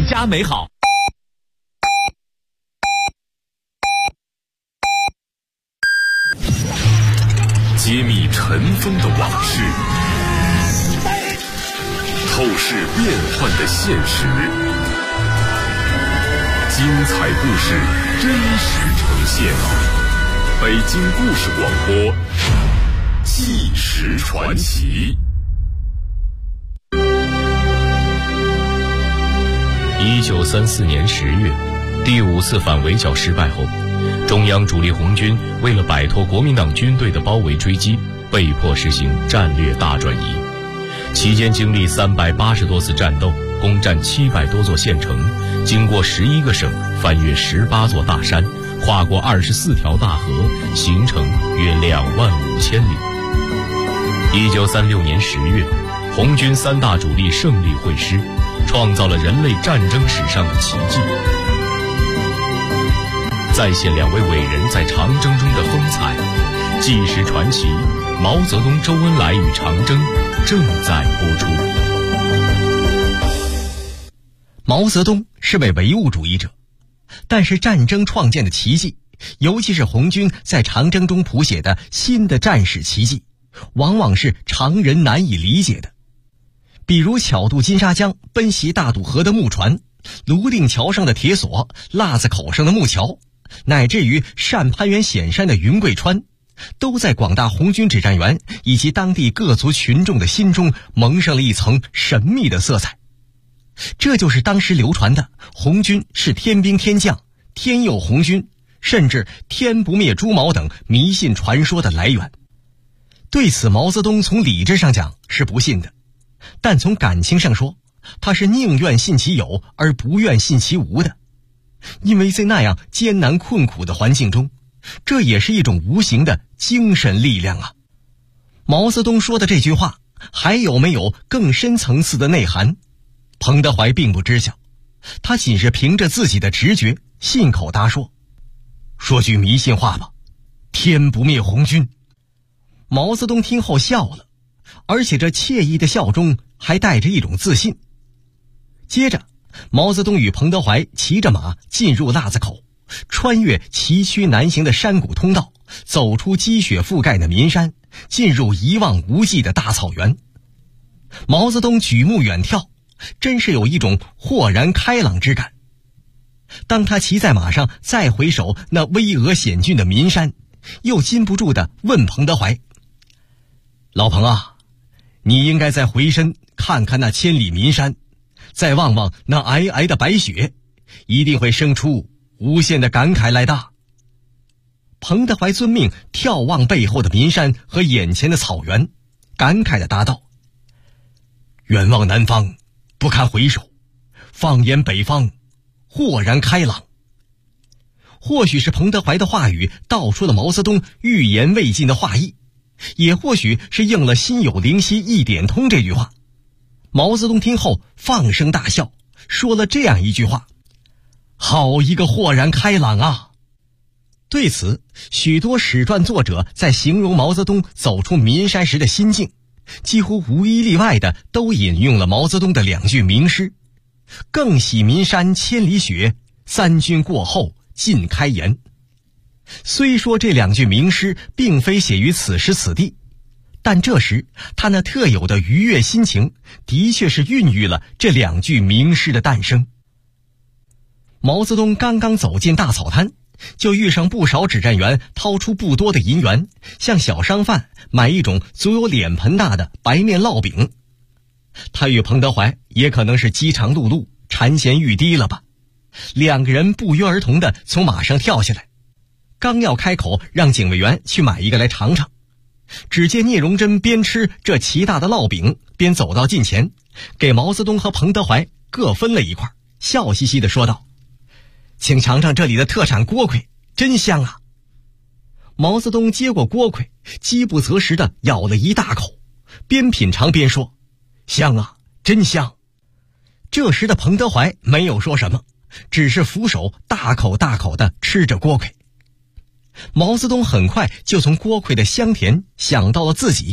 加美好。 揭秘尘封的往事，透视变幻的现实，精彩故事真实呈现。北京故事广播，纪实传奇。 1934年10月，第5次反围剿失败后，中央主力红军为了摆脱国民党军队的包围追击，被迫实行战略大转移。期间经历380多次战斗，攻占700多座县城，经过11个省，翻越18座大山，跨过24条大河，行程约25000里。1936年10月，红军3大主力胜利会师，创造了人类战争史上的奇迹。再现2位伟人在长征中的风采，纪实传奇毛泽东、周恩来与长征正在播出。 毛泽东是位唯物主义者，但是战争创建的奇迹，尤其是红军在长征中谱写的新的战史奇迹，往往是常人难以理解的。比如巧渡金沙江、奔袭大渡河的木船，泸定桥上的铁索、腊子口上的木桥，乃至于单攀援险山的云贵川，都在广大红军指战员以及当地各族群众的心中蒙上了一层神秘的色彩。这就是当时流传的红军是天兵天将、天佑红军，甚至天不灭朱毛等迷信传说的来源。对此，毛泽东从理智上讲是不信的，但从感情上说，他是宁愿信其有而不愿信其无的。因为在那样艰难困苦的环境中，这也是一种无形的精神力量啊。毛泽东说的这句话还有没有更深层次的内涵，彭德怀并不知晓，他仅是凭着自己的直觉信口答说，说句迷信话吧，天不灭红军。毛泽东听后笑了，而且这惬意的笑中还带着一种自信。接着毛泽东与彭德怀骑着马进入腊子口，穿越崎岖难行的山谷通道，走出积雪覆盖的岷山，进入一望无际的大草原。毛泽东举目远眺，真是有一种豁然开朗之感。当他骑在马上再回首那巍峨险峻的岷山，又禁不住地问彭德怀，老彭啊，你应该再回身看看那千里岷山，再望望那皑皑的白雪，一定会生出无限的感慨来的。彭德怀遵命眺望背后的岷山和眼前的草原，感慨地答道，远望南方不堪回首，放眼北方豁然开朗。或许是彭德怀的话语道出了毛泽东欲言未尽的话意，也或许是应了心有灵犀一点通这句话。毛泽东听后放声大笑，说了这样一句话，好一个豁然开朗啊。对此，许多史传作者在形容毛泽东走出岷山时的心境，几乎无一例外的都引用了毛泽东的2句名诗，更喜岷山千里雪，三军过后尽开颜。虽说这2句名诗并非写于此时此地，但这时他那特有的愉悦心情的确是孕育了这2句名诗的诞生。毛泽东刚刚走进大草滩，就遇上不少指战员掏出不多的银元，向小商贩买一种足有脸盆大的白面烙饼。他与彭德怀也可能是饥肠辘辘、馋涎欲滴了吧，2个人不约而同地从马上跳下来，刚要开口让警卫员去买一个来尝尝，只见聂荣臻边吃这奇大的烙饼，边走到近前，给毛泽东和彭德怀各分了一块，笑嘻嘻地说道，请尝尝这里的特产锅盔，真香啊。毛泽东接过锅盔，饥不择食地咬了一大口，边品尝边说，香啊，真香。这时的彭德怀没有说什么，只是俯首大口大口地吃着锅盔。毛泽东很快就从锅盔的香甜想到了自己，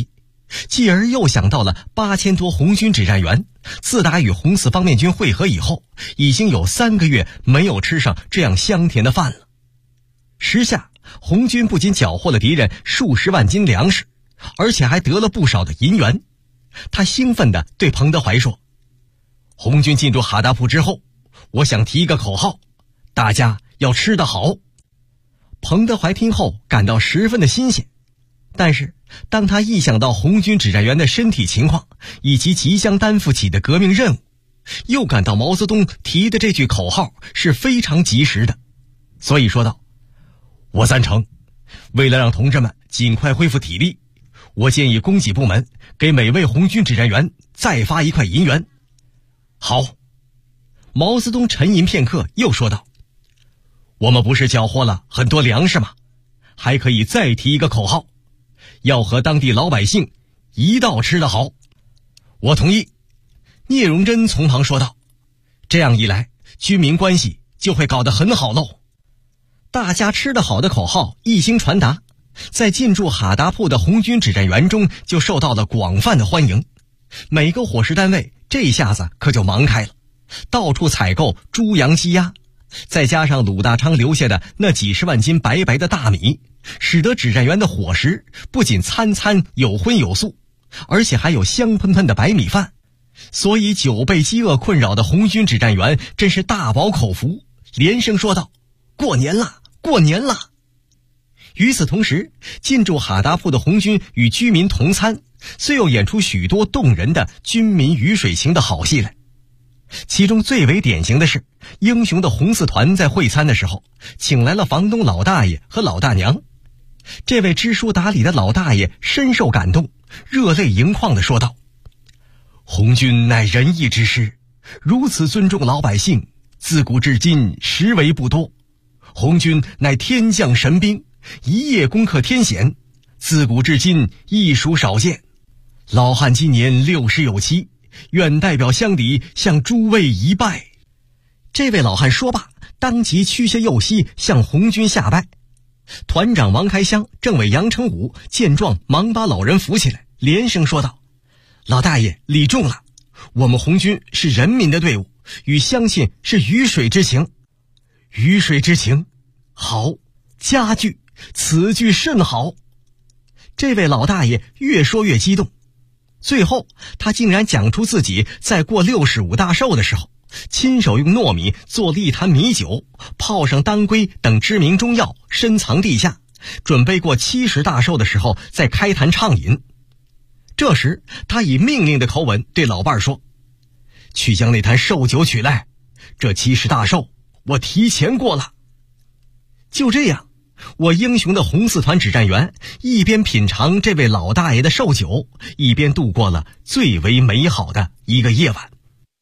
继而又想到了8000多红军指战员，自打与红四方面军会合以后，已经有3个月没有吃上这样香甜的饭了。时下红军不仅缴获了敌人数十万斤粮食，而且还得了不少的银元。他兴奋地对彭德怀说，红军进驻哈达铺之后，我想提一个口号，大家要吃得好。彭德怀听后感到十分的新鲜，但是当他一想到红军指战员的身体情况以及即将担负起的革命任务，又感到毛泽东提的这句口号是非常及时的，所以说道，我赞成，为了让同志们尽快恢复体力，我建议供给部门给每位红军指战员再发1块银元。好。毛泽东沉吟片刻又说道，我们不是缴获了很多粮食吗？还可以再提一个口号，要和当地老百姓一道吃得好。我同意。聂荣臻从旁说道，这样一来，军民关系就会搞得很好喽。大家吃得好的口号一经传达，在进驻哈达铺的红军指战员中就受到了广泛的欢迎。每个伙食单位这下子可就忙开了，到处采购猪羊鸡鸭，再加上鲁大昌留下的那几十万斤白白的大米，使得指战员的伙食不仅餐餐有荤有素，而且还有香喷喷的白米饭。所以久被饥饿困扰的红军指战员真是大饱口福，连声说道，过年了，过年了。与此同时，进驻哈达铺的红军与居民同餐，虽又演出许多动人的军民鱼水情的好戏来。其中最为典型的是，英雄的红四团在会餐的时候请来了房东老大爷和老大娘。这位知书达理的老大爷深受感动，热泪盈眶地说道，红军乃仁义之师，如此尊重老百姓，自古至今实为不多。红军乃天降神兵，一夜攻克天险，自古至今亦属少见。老汉今年60有7，愿代表乡里向诸位一拜。这位老汉说罢，当即屈下右膝向红军下拜。团长王开湘、政委杨成武见状，忙把老人扶起来，连声说道，老大爷礼重了，我们红军是人民的队伍，与乡亲是鱼水之情。鱼水之情，好，佳句，此句甚好。这位老大爷越说越激动，最后他竟然讲出自己在过65大寿的时候，亲手用糯米做了一坛米酒，泡上当归等知名中药，深藏地下，准备过70大寿的时候再开坛畅饮。这时他以命令的口吻对老伴儿说，去将那坛寿酒取来，这70大寿我提前过了。就这样，我英雄的红四团指战员一边品尝这位老大爷的寿酒，一边度过了最为美好的一个夜晚。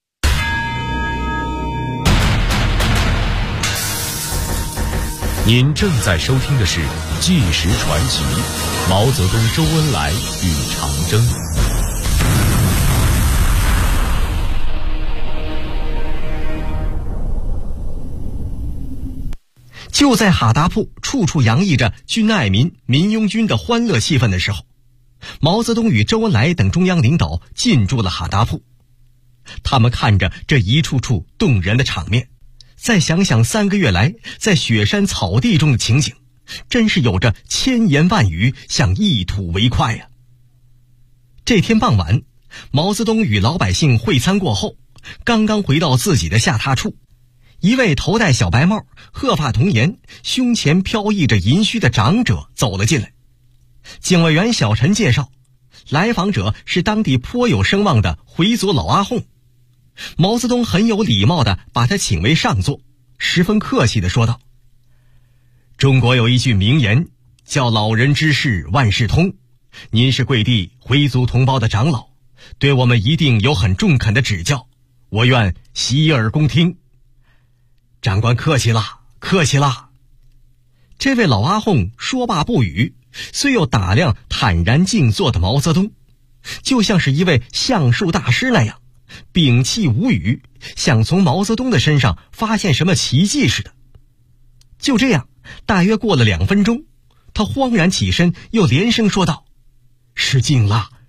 您正在收听的是《纪实传奇》，毛泽东、周恩来与长征。 就在哈达铺处处洋溢着军爱民、民拥军的欢乐气氛的时候，毛泽东与周恩来等中央领导进驻了哈达铺。他们看着这一处处动人的场面，再想想3个月来在雪山草地中的情景，真是有着千言万语想一吐为快呀。这天傍晚，毛泽东与老百姓会餐过后，刚刚回到自己的下榻处，一位头戴小白帽、鹤发童颜、胸前飘逸着银须的长者走了进来。警卫员小陈介绍，来访者是当地颇有声望的回族老阿訇。毛泽东很有礼貌地把他请为上座，十分客气地说道，中国有一句名言，叫老人之事万事通，您是贵地回族同胞的长老，对我们一定有很中肯的指教，我愿洗耳恭听。长官客气啦，客气啦。这位老阿訇说罢不语，虽又打量坦然静坐的毛泽东，就像是一位相术大师那样，屏气无语，想从毛泽东的身上发现什么奇迹似的。就这样，大约过了2分钟，他慌然起身，又连声说道，失敬了，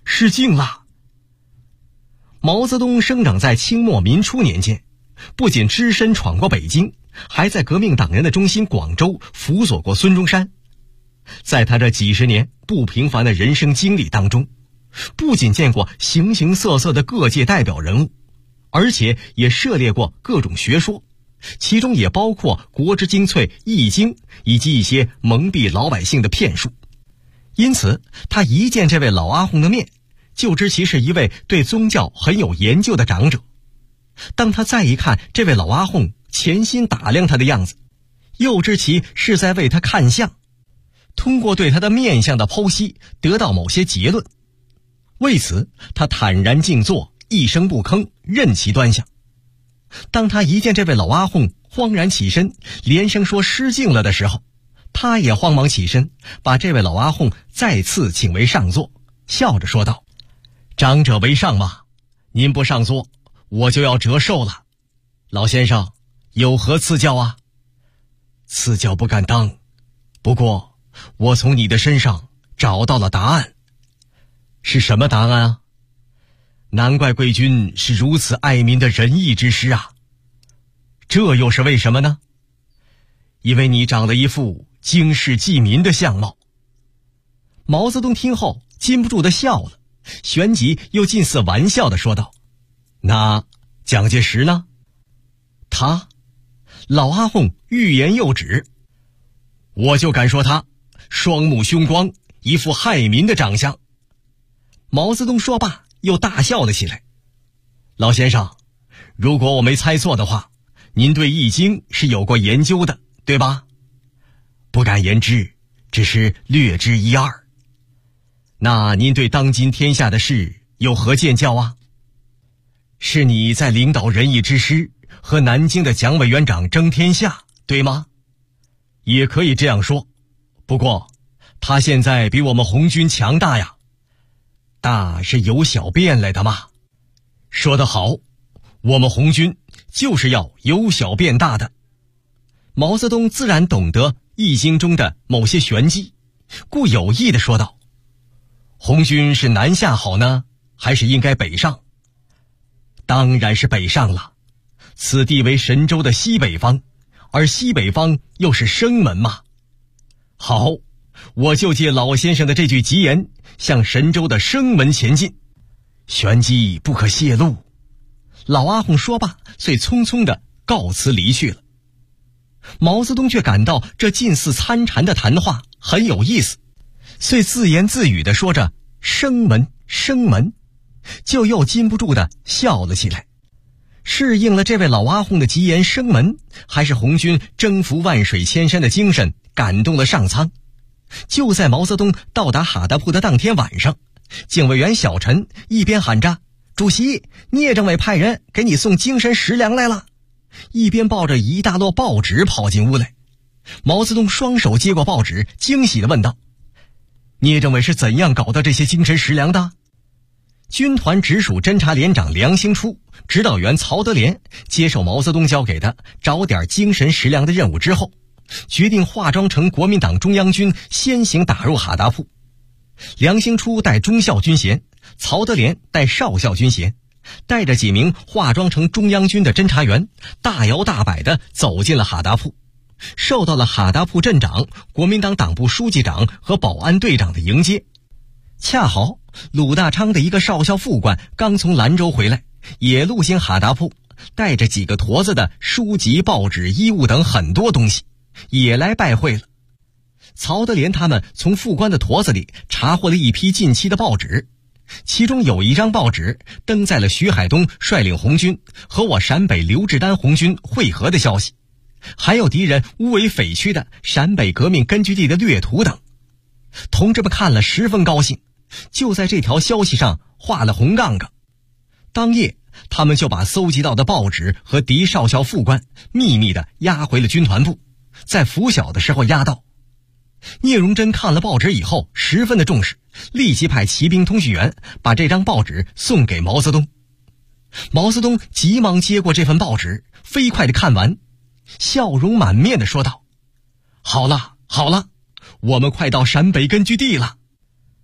失敬了。毛泽东生长在清末民初年间，不仅只身闯过北京，还在革命党人的中心广州辅佐过孙中山。在他这几十年不平凡的人生经历当中，不仅见过形形色色的各界代表人物，而且也涉猎过各种学说，其中也包括国之精粹、易经以及一些蒙蔽老百姓的骗术。因此他一见这位老阿訇的面，就知其是一位对宗教很有研究的长者。当他再一看这位老阿訇潜心打量他的样子，又知其是在为他看相，通过对他的面相的剖析得到某些结论。为此他坦然静坐，一声不吭，任其端详。当他一见这位老阿訇慌然起身，连声说失敬了的时候，他也慌忙起身，把这位老阿訇再次请为上座，笑着说道：长者为上嘛，您不上座，我就要折寿了。老先生有何赐教啊？赐教不敢当，不过我从你的身上找到了答案。是什么答案啊？难怪贵军是如此爱民的仁义之师啊。这又是为什么呢？因为你长了一副经世济民的相貌。毛泽东听后禁不住地笑了，旋即又近似玩笑地说道：那蒋介石呢？他？老阿訇欲言又止。我就敢说他双目凶光，一副害民的长相。毛泽东说罢又大笑了起来。老先生，如果我没猜错的话，您对易经是有过研究的，对吧？不敢言之，只是略知一二。那您对当今天下的事有何见教啊？是你在领导仁义之师和南京的蒋委员长争天下，对吗？也可以这样说，不过他现在比我们红军强大呀。大是由小变来的嘛。说得好，我们红军就是要由小变大的。毛泽东自然懂得易经中的某些玄机，故有意地说道：红军是南下好呢，还是应该北上？当然是北上了，此地为神州的西北方，而西北方又是生门嘛。好，我就借老先生的这句吉言，向神州的生门前进，玄机不可泄露。老阿訇说罢，遂匆匆地告辞离去了。毛泽东却感到这近似参禅的谈话很有意思，遂自言自语地说着生门生门，就又禁不住地笑了起来。适应了这位老阿訇的吉言生门，还是红军征服万水千山的精神感动了上苍。就在毛泽东到达哈达铺的当天晚上，警卫员小陈一边喊着主席，聂政委派人给你送精神食粮来了，一边抱着一大摞报纸跑进屋来。毛泽东双手接过报纸，惊喜地问道：聂政委是怎样搞到这些精神食粮的？军团直属侦察连长梁兴初、指导员曹德廉接受毛泽东交给的找点精神食粮的任务之后，决定化妆成国民党中央军先行打入哈达铺。梁兴初带中校军衔，曹德廉带少校军衔，带着几名化妆成中央军的侦察员，大摇大摆地走进了哈达铺，受到了哈达铺镇长、国民党党部书记长和保安队长的迎接。恰好鲁大昌的一个少校副官刚从兰州回来，也路经哈达铺，带着几个坨子的书籍、报纸、衣物等很多东西，也来拜会了。曹德廉他们从副官的坨子里查获了一批近期的报纸，其中有一张报纸登载了徐海东率领红军和我陕北刘志丹红军会合的消息，还有敌人乌围匪区的陕北革命根据地的略图等。同志们看了十分高兴，就在这条消息上画了红杠杠。当夜他们就把搜集到的报纸和敌少校副官秘密地押回了军团部，在拂晓的时候押到。聂荣臻看了报纸以后十分的重视，立即派骑兵通讯员把这张报纸送给毛泽东。毛泽东急忙接过这份报纸，飞快地看完，笑容满面地说道：好了好了，我们快到陕北根据地了。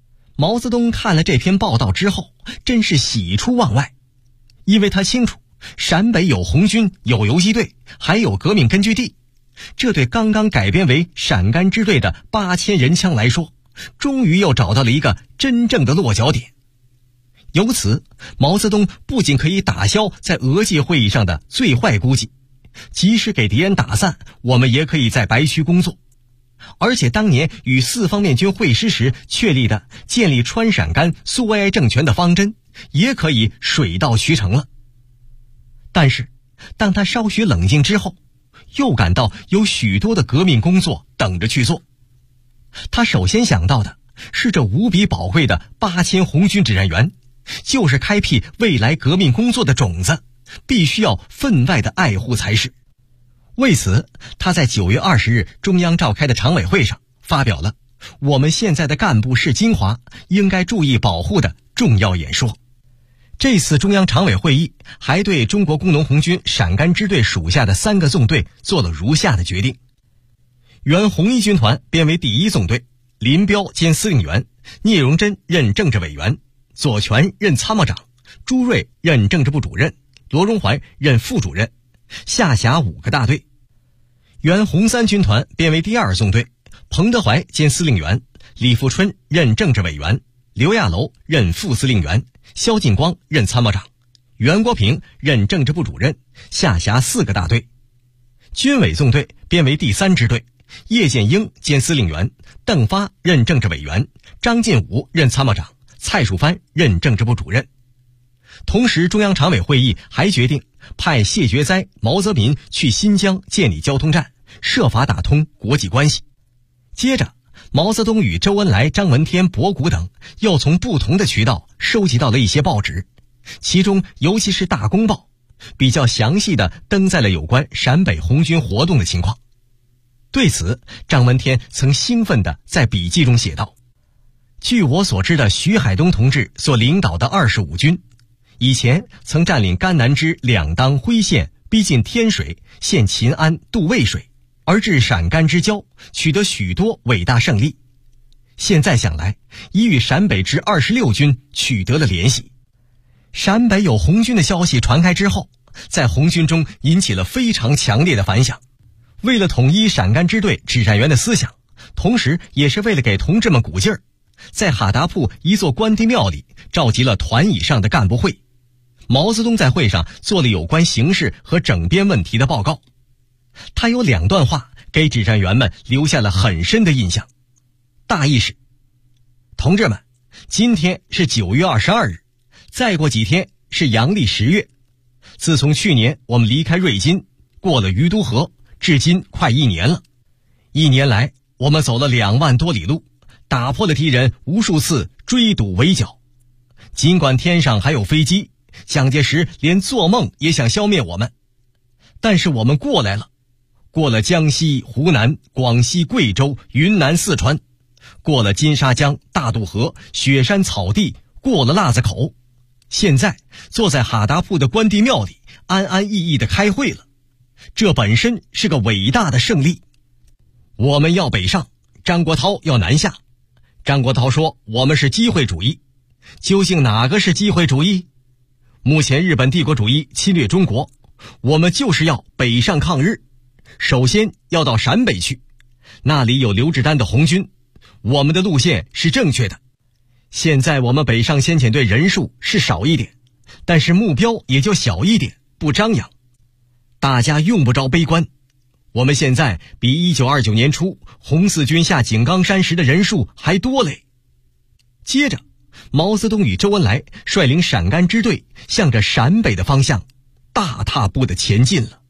毛泽东看了这篇报道之后，真是喜出望外，因为他清楚陕北有红军，有游击队，还有革命根据地，这对刚刚改编为陕甘支队的8000人枪来说，终于又找到了一个真正的落脚点。由此，毛泽东不仅可以打消在俄界会议上的最坏估计，即使给敌人打散，我们也可以在白区工作。而且当年与四方面军会师时确立的建立川陕甘苏维埃政权的方针，也可以水到渠成了。但是当他稍许冷静之后，又感到有许多的革命工作等着去做。他首先想到的是这无比宝贵的8000红军指战员，就是开辟未来革命工作的种子，必须要分外的爱护才是。为此，他在9月20日中央召开的常委会上发表了我们现在的干部是精华，应该注意保护的重要演说。这次中央常委会议还对中国工农红军陕甘支队属下的3个纵队做了如下的决定：原红一军团编为第1纵队，林彪兼司令员，聂荣臻任政治委员，左权任参谋长，朱瑞任政治部主任，罗荣桓任副主任，下辖5个大队。原红3军团编为第2纵队，彭德怀兼司令员，李富春任政治委员，刘亚楼任副司令员，萧劲光任参谋长，袁国平任政治部主任，下辖4个大队。军委纵队编为第3支队，叶剑英兼司令员，邓发任政治委员，张进武任参谋长，蔡树藩任政治部主任。同时，中央常委会议还决定派谢觉哉、毛泽民去新疆建立交通站，设法打通国际关系。接着，毛泽东与周恩来、张闻天、博古等又从不同的渠道收集到了一些报纸，其中尤其是《大公报》比较详细地登载了有关陕北红军活动的情况。对此，张闻天曾兴奋地在笔记中写道：据我所知的徐海东同志所领导的25军，以前曾占领甘南之两当辉县，逼近天水，陷秦安、渡渭水，而至陕甘之交，取得许多伟大胜利。现在想来，已与陕北之26军取得了联系。陕北有红军的消息传开之后，在红军中引起了非常强烈的反响。为了统一陕甘支队指战员的思想，同时也是为了给同志们鼓劲儿，在哈达铺一座关帝庙里召集了团以上的干部会。毛泽东在会上做了有关形势和整编问题的报告。他有2段话给指战员们留下了很深的印象。大意是：同志们，今天是9月22日，再过几天是阳历10月。自从去年我们离开瑞金，过了于都河，至今快1年了。1年来，我们走了2万多里路，打破了敌人无数次追堵围剿。尽管天上还有飞机，蒋介石连做梦也想消灭我们，但是我们过来了，过了江西、湖南、广西、贵州、云南、四川，过了金沙江、大渡河、雪山草地，过了腊子口，现在坐在哈达铺的关帝庙里安安逸逸地开会了，这本身是个伟大的胜利。我们要北上，张国焘要南下。张国焘说我们是机会主义，究竟哪个是机会主义？目前日本帝国主义侵略中国，我们就是要北上抗日，首先要到陕北去，那里有刘志丹的红军，我们的路线是正确的。现在我们北上先遣队人数是少一点，但是目标也就小一点，不张扬。大家用不着悲观，我们现在比1929年初红四军下井冈山时的人数还多嘞。接着，毛泽东与周恩来率领陕甘支队向着陕北的方向大踏步地前进了。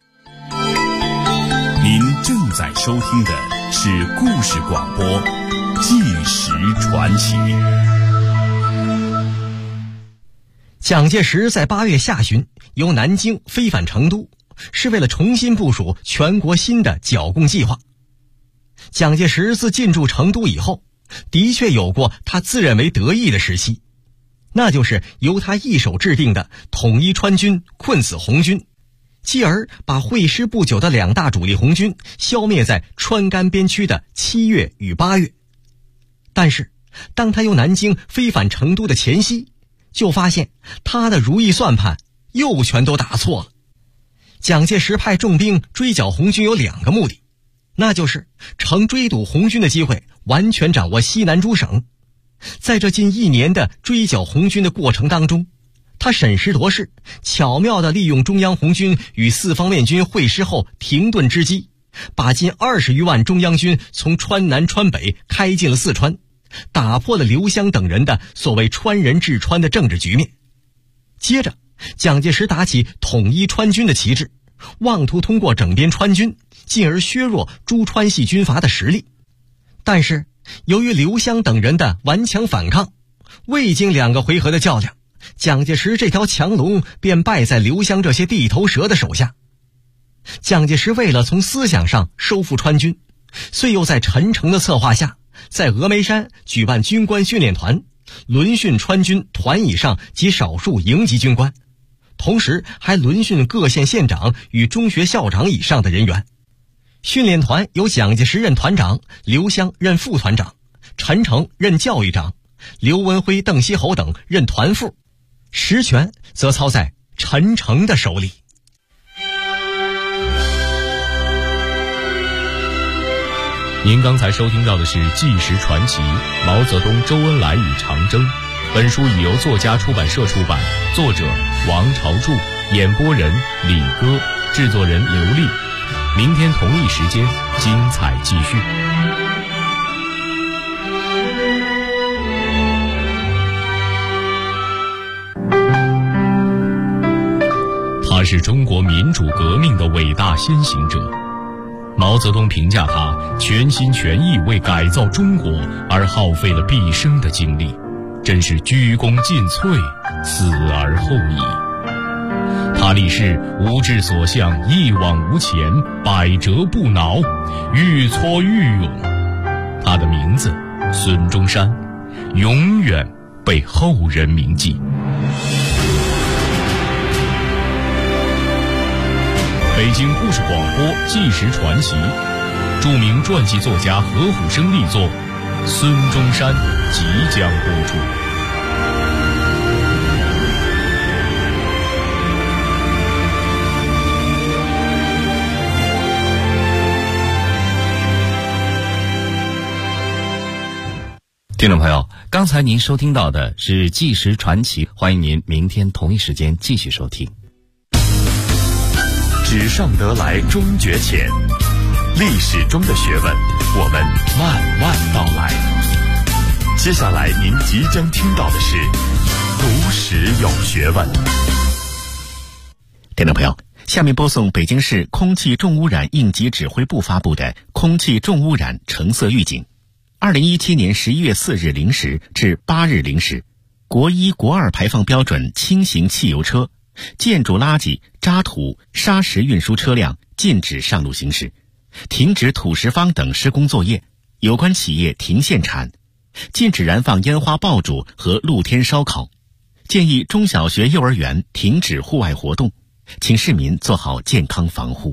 您正在收听的是故事广播《纪实传奇》。 蒋介石在8月下旬由南京飞返成都，是为了重新部署全国新的剿共计划。蒋介石自进驻成都以后，的确有过他自认为得意的时期，那就是由他一手制定的统一川军、困死红军，继而把会师不久的2大主力红军消灭在川甘边区的7月与8月。但是当他由南京飞返成都的前夕，就发现他的如意算盘又全都打错了。蒋介石派重兵追剿红军有2个目的，那就是乘追堵红军的机会完全掌握西南诸省。在这近1年的追剿红军的过程当中，他审时度势，巧妙地利用中央红军与四方面军会师后停顿之机，把近20余万中央军从川南川北开进了四川，打破了刘湘等人的所谓川人治川的政治局面。接着蒋介石打起统一川军的旗帜，妄图通过整编川军进而削弱诸川系军阀的实力。但是由于刘湘等人的顽强反抗，未经2个回合的较量，蒋介石这条强龙便败在刘湘这些地头蛇的手下。蒋介石为了从思想上收复川军，遂又在陈诚的策划下，在峨眉山举办军官训练团，轮训川军团以上及少数营级军官，同时还轮训各县县长与中学校长以上的人员。训练团由蒋介石任团长，刘湘任副团长，陈诚任教育长，刘文辉、邓锡侯等任团副，实权则操在陈诚的手里。 您刚才收听到的是《纪实传奇：毛泽东、周恩来与长征》。本书已由作家出版社出版，作者王朝柱，演播人李歌，制作人刘丽。明天同一时间，精彩继续。他是中国民主革命的伟大先行者。毛泽东评价他全心全意为改造中国而耗费了毕生的精力，真是鞠躬尽瘁，死而后已。他立誓无志所向，一往无前，百折不挠，愈挫愈勇。他的名字孙中山永远被后人铭记。北京故事广播纪实传奇，著名传记作家何虎生力作《孙中山》即将播出。 听众朋友，刚才您收听到的是纪实传奇，欢迎您明天同一时间继续收听。 纸上得来终觉浅，历史中的学问我们慢慢道来。接下来您即将听到的是读史有学问。 听众朋友，下面播送北京市空气重污染应急指挥部发布的空气重污染橙色预警。2017年11月4日0时至8日0时，国1、国2排放标准轻型汽油车、建筑垃圾、渣土、砂石运输车辆禁止上路行驶，停止土石方等施工作业，有关企业停限产，禁止燃放烟花爆竹和露天烧烤，建议中小学、幼儿园停止户外活动，请市民做好健康防护。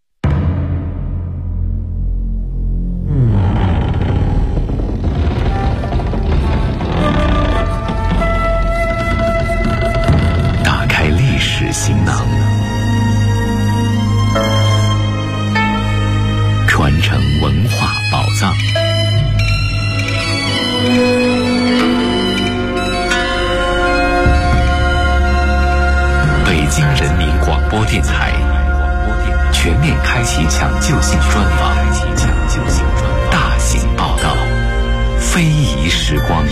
打开历史行囊，传承文化宝藏。北京人民广播电台全面开启抢救性专访，大型报道，非遗时光。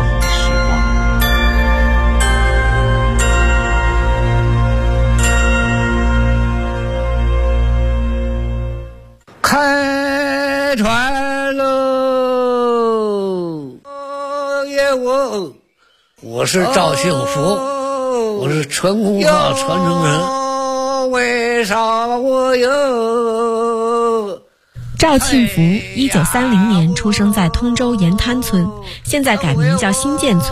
开船喽！我是赵幸福，我是纯红花传承人。为啥我有？ 赵庆福1930年出生在通州沿滩村，现在改名叫新建村，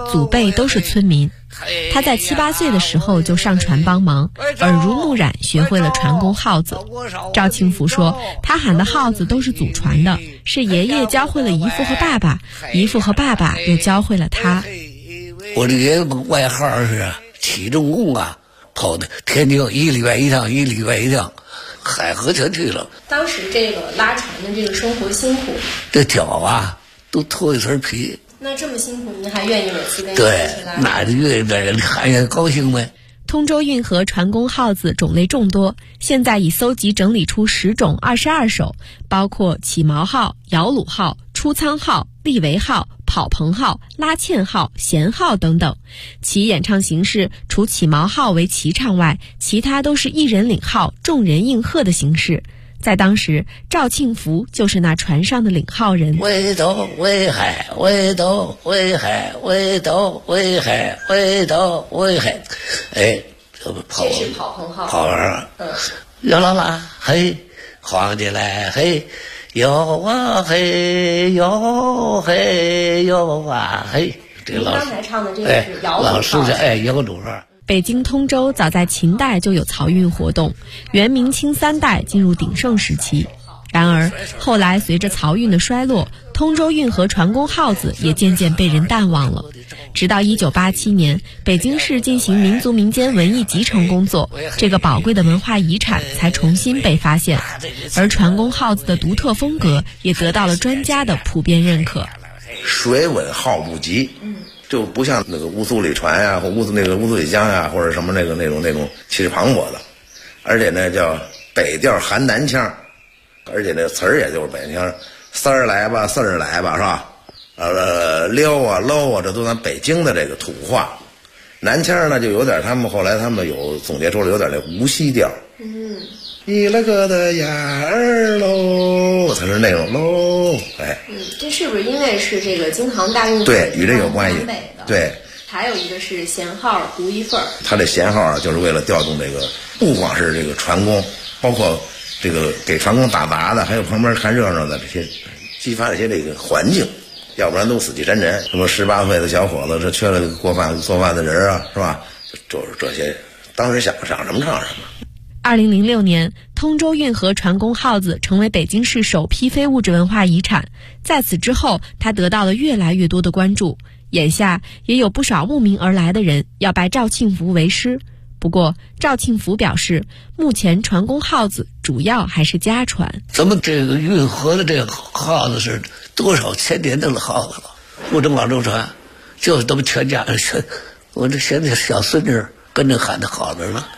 祖辈都是村民。他在7、8岁的时候就上船帮忙，耳濡目染学会了传功号子。赵庆福说，他喊的号子都是祖传的，是爷爷教会了姨父和爸爸，姨父和爸爸又教会了他。 我的爷爷外号是起重工啊，跑的天津1礼拜1趟，1礼拜1趟，海河全去了。 当时这个拉船的这个生活辛苦， 这脚啊都脱一层皮。 那这么辛苦，您还愿意每次跟对，那就愿意在这里看见高兴呗。 通州运河船工号子种类众多，现在已搜集整理出10种22首，包括起锚号、摇橹号、出舱号、立桅号、跑棚号、拉纤号、弦号等等。其演唱形式除起锚号为齐唱外，其他都是一人领号，众人应和的形式。在当时，赵庆福就是那船上的领号人。 围斗围海，围斗围海，围斗围海，围斗围海。哎，这是跑棚号。 跑完摇啦啦嘿，晃起来嘿，摇啊嘿，摇嘿摇啊嘿。这个刚才唱的这个是摇橹号。 老师的摇橹号。 北京通州早在秦代就有漕运活动，元明清3代进入鼎盛时期。然而后来随着漕运的衰落，通州运河船工号子也渐渐被人淡忘了。直到1987年，北京市进行民族民间文艺集成工作，这个宝贵的文化遗产才重新被发现，而船工号子的独特风格也得到了专家的普遍认可。 水稳号不急，就不像那个乌苏里船呀，或乌苏里江呀，或者什么那种气势磅礴的，而且呢叫北调含南腔，而且那词儿也就是北腔，三儿来吧，四儿来吧，是吧？撩啊搂啊，这都咱北京的这个土话。南腔呢就有点，后来他们有总结出了有点那无锡调。你了个的眼儿喽，才是那种喽，哎。 这是不是因为是这个京杭大运河？ 对，与这有关系。对。 还有一个是弦号独一份儿。 他这弦号啊，就是为了调动这个，不光是这个船工，包括这个给船工打杂的，还有旁边看热闹的这些，激发一些这个环境，要不然都死气沉沉。什么18岁的小伙子，这缺了做饭的人啊，是吧？就是这些，当时想什么唱什么。 2006年，通州运河船工号子成为北京市首批非物质文化遗产。在此之后，它得到了越来越多的关注。眼下也有不少慕名而来的人要拜赵庆福为师。不过，赵庆福表示，目前船工号子主要还是家传。 咱们这个运河的这个号子是多少千年的号子了，不止往州船，就是咱们全家我这现在小孙女跟着喊的号子了。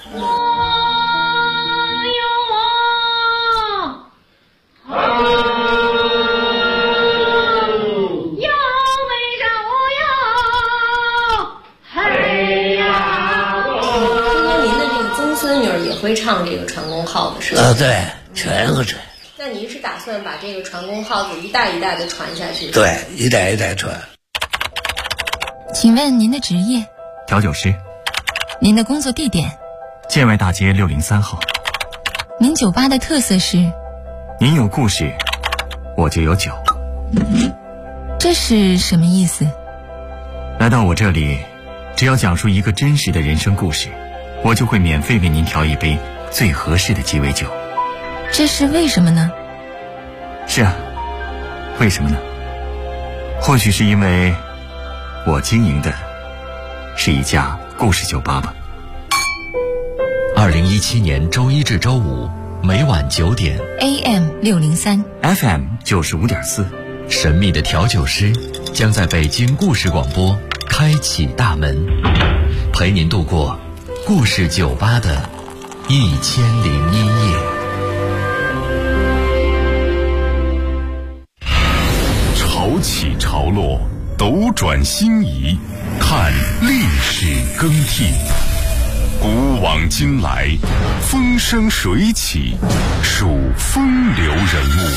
会唱这个船工号子是吧？ 对，全会这。 那您是打算把这个船工号子一代一代的传下去？ 对，一代一代传。 请问您的职业？ 调酒师。 您的工作地点？ 建外大街603号。 您酒吧的特色是？ 您有故事，我就有酒。 这是什么意思？ 来到我这里，只要讲述一个真实的人生故事，我就会免费为您调一杯最合适的鸡尾酒。 这是为什么呢？ 是啊，为什么呢？或许是因为我经营的是一家故事酒吧吧。 2017年周一至周五每晚9点 AM 603 FM 95.4， 神秘的调酒师将在北京故事广播开启大门，陪您度过故事酒吧的1001夜。 潮起潮落，斗转星移，看历史更替，古往今来，风生水起，数风流人物。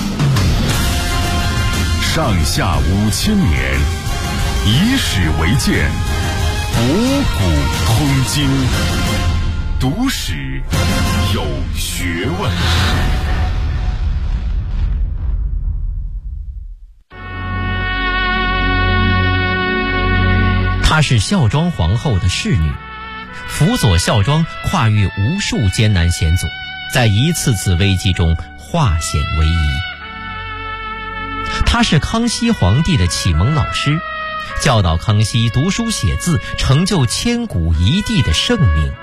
上下5000年，以史为鉴，博古通今，读史有学问。 她是孝庄皇后的侍女，辅佐孝庄跨越无数艰难险阻，在一次次危机中化险为夷。她是康熙皇帝的启蒙老师，教导康熙读书写字，成就千古一帝的盛名。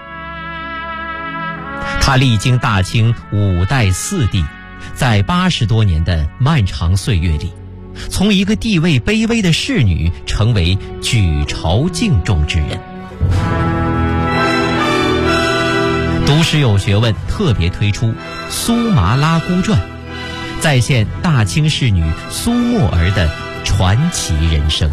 她历经大清5代4帝，在80多年的漫长岁月里，从一个地位卑微的侍女成为举朝敬重之人。读史有学问特别推出《苏麻拉姑传》，再现大清侍女苏沫儿的传奇人生。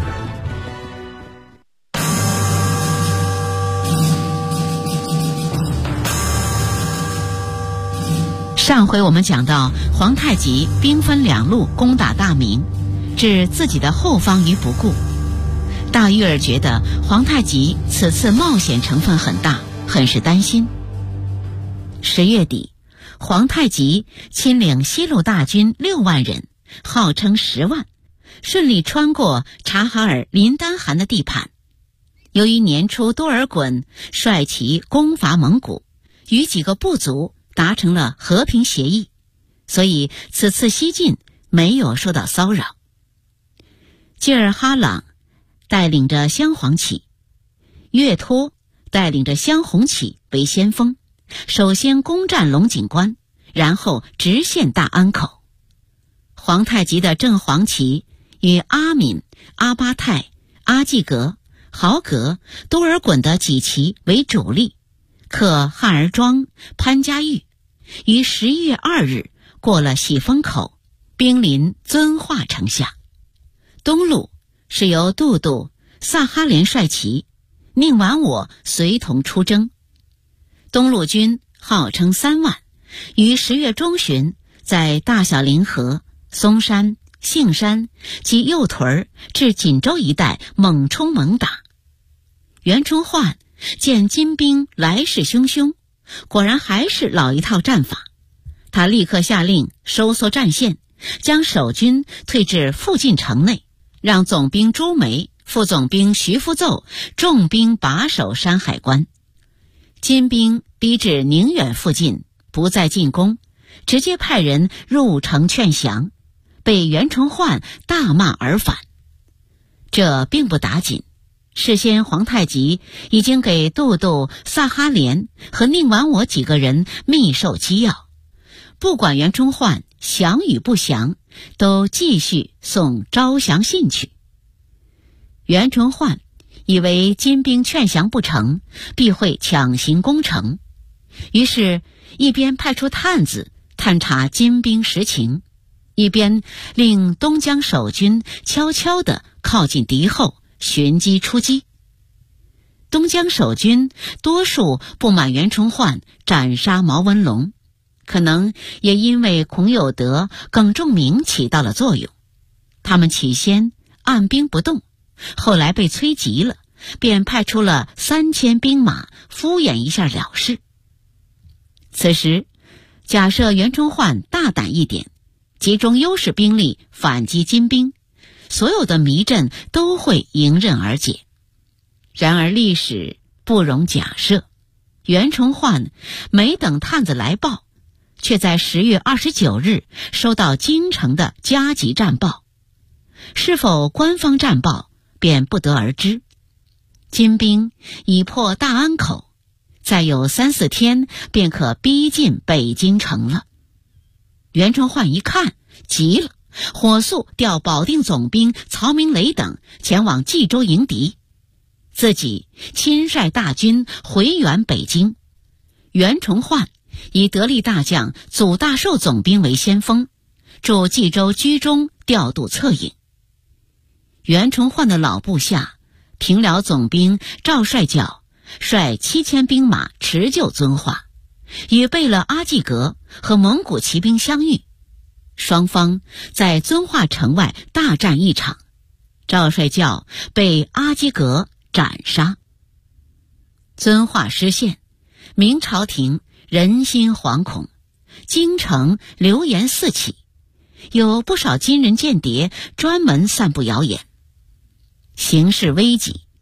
上回我们讲到，皇太极兵分2路攻打大明，置自己的后方于不顾。大玉儿觉得皇太极此次冒险成分很大，很是担心。10月底，皇太极亲领西路大军6万人，号称10万，顺利穿过察哈尔林丹汗的地盘。由于年初多尔衮率其攻伐蒙古，与几个部族达成了和平协议，所以此次西进没有受到骚扰。济尔哈朗带领着镶黄旗，岳托带领着镶红旗为先锋，首先攻占龙井关，然后直线大安口。皇太极的正黄旗与阿敏、阿巴泰、阿济格、豪格、多尔衮的几旗为主力，克汉儿庄、潘家峪，于11月2日过了喜峰口，兵临遵化城下。东路是由都督萨哈连率旗，宁完我随同出征。东路军号称3万，于10月中旬在大小凌河、松山、杏山及右屯至锦州一带猛冲猛打。袁崇焕见金兵来势汹汹，果然还是老一套战法，他立刻下令收缩战线，将守军退至附近城内，让总兵朱梅、副总兵徐福奏重兵把守山海关。金兵逼至宁远附近，不再进攻，直接派人入城劝降，被袁崇焕大骂而返。这并不打紧，事先皇太极已经给都督萨哈连和宁完我几个人密授机要，不管袁崇焕降与不降，都继续送招降信去。袁崇焕以为金兵劝降不成，必会强行攻城，于是一边派出探子探查金兵实情，一边令东江守军悄悄地靠近敌后，寻机出击。东江守军多数不满袁崇焕斩杀毛文龙，可能也因为孔有德、耿仲明起到了作用，他们起先按兵不动，后来被催急了，便派出了3000兵马敷衍一下了事。此时假设袁崇焕大胆一点，集中优势兵力反击金兵，所有的迷阵都会迎刃而解。然而历史不容假设，袁崇焕没等探子来报，却在10月29日收到京城的加急战报。是否官方战报便不得而知。金兵已破大安口，再有3-4天便可逼近北京城了。袁崇焕一看急了，火速调保定总兵曹明雷等前往冀州迎敌，自己亲率大军回援北京。袁崇焕以得力大将祖大寿总兵为先锋，驻冀州居中调度策应。袁崇焕的老部下平辽总兵赵帅角率7000兵马持救遵化，与贝勒阿济格和蒙古骑兵相遇，双方在遵化城外大战一场，赵帅角被阿济格斩杀。遵化失陷，明朝廷人心惶恐，京城流言四起，有不少金人间谍专门散布谣言。形势危急，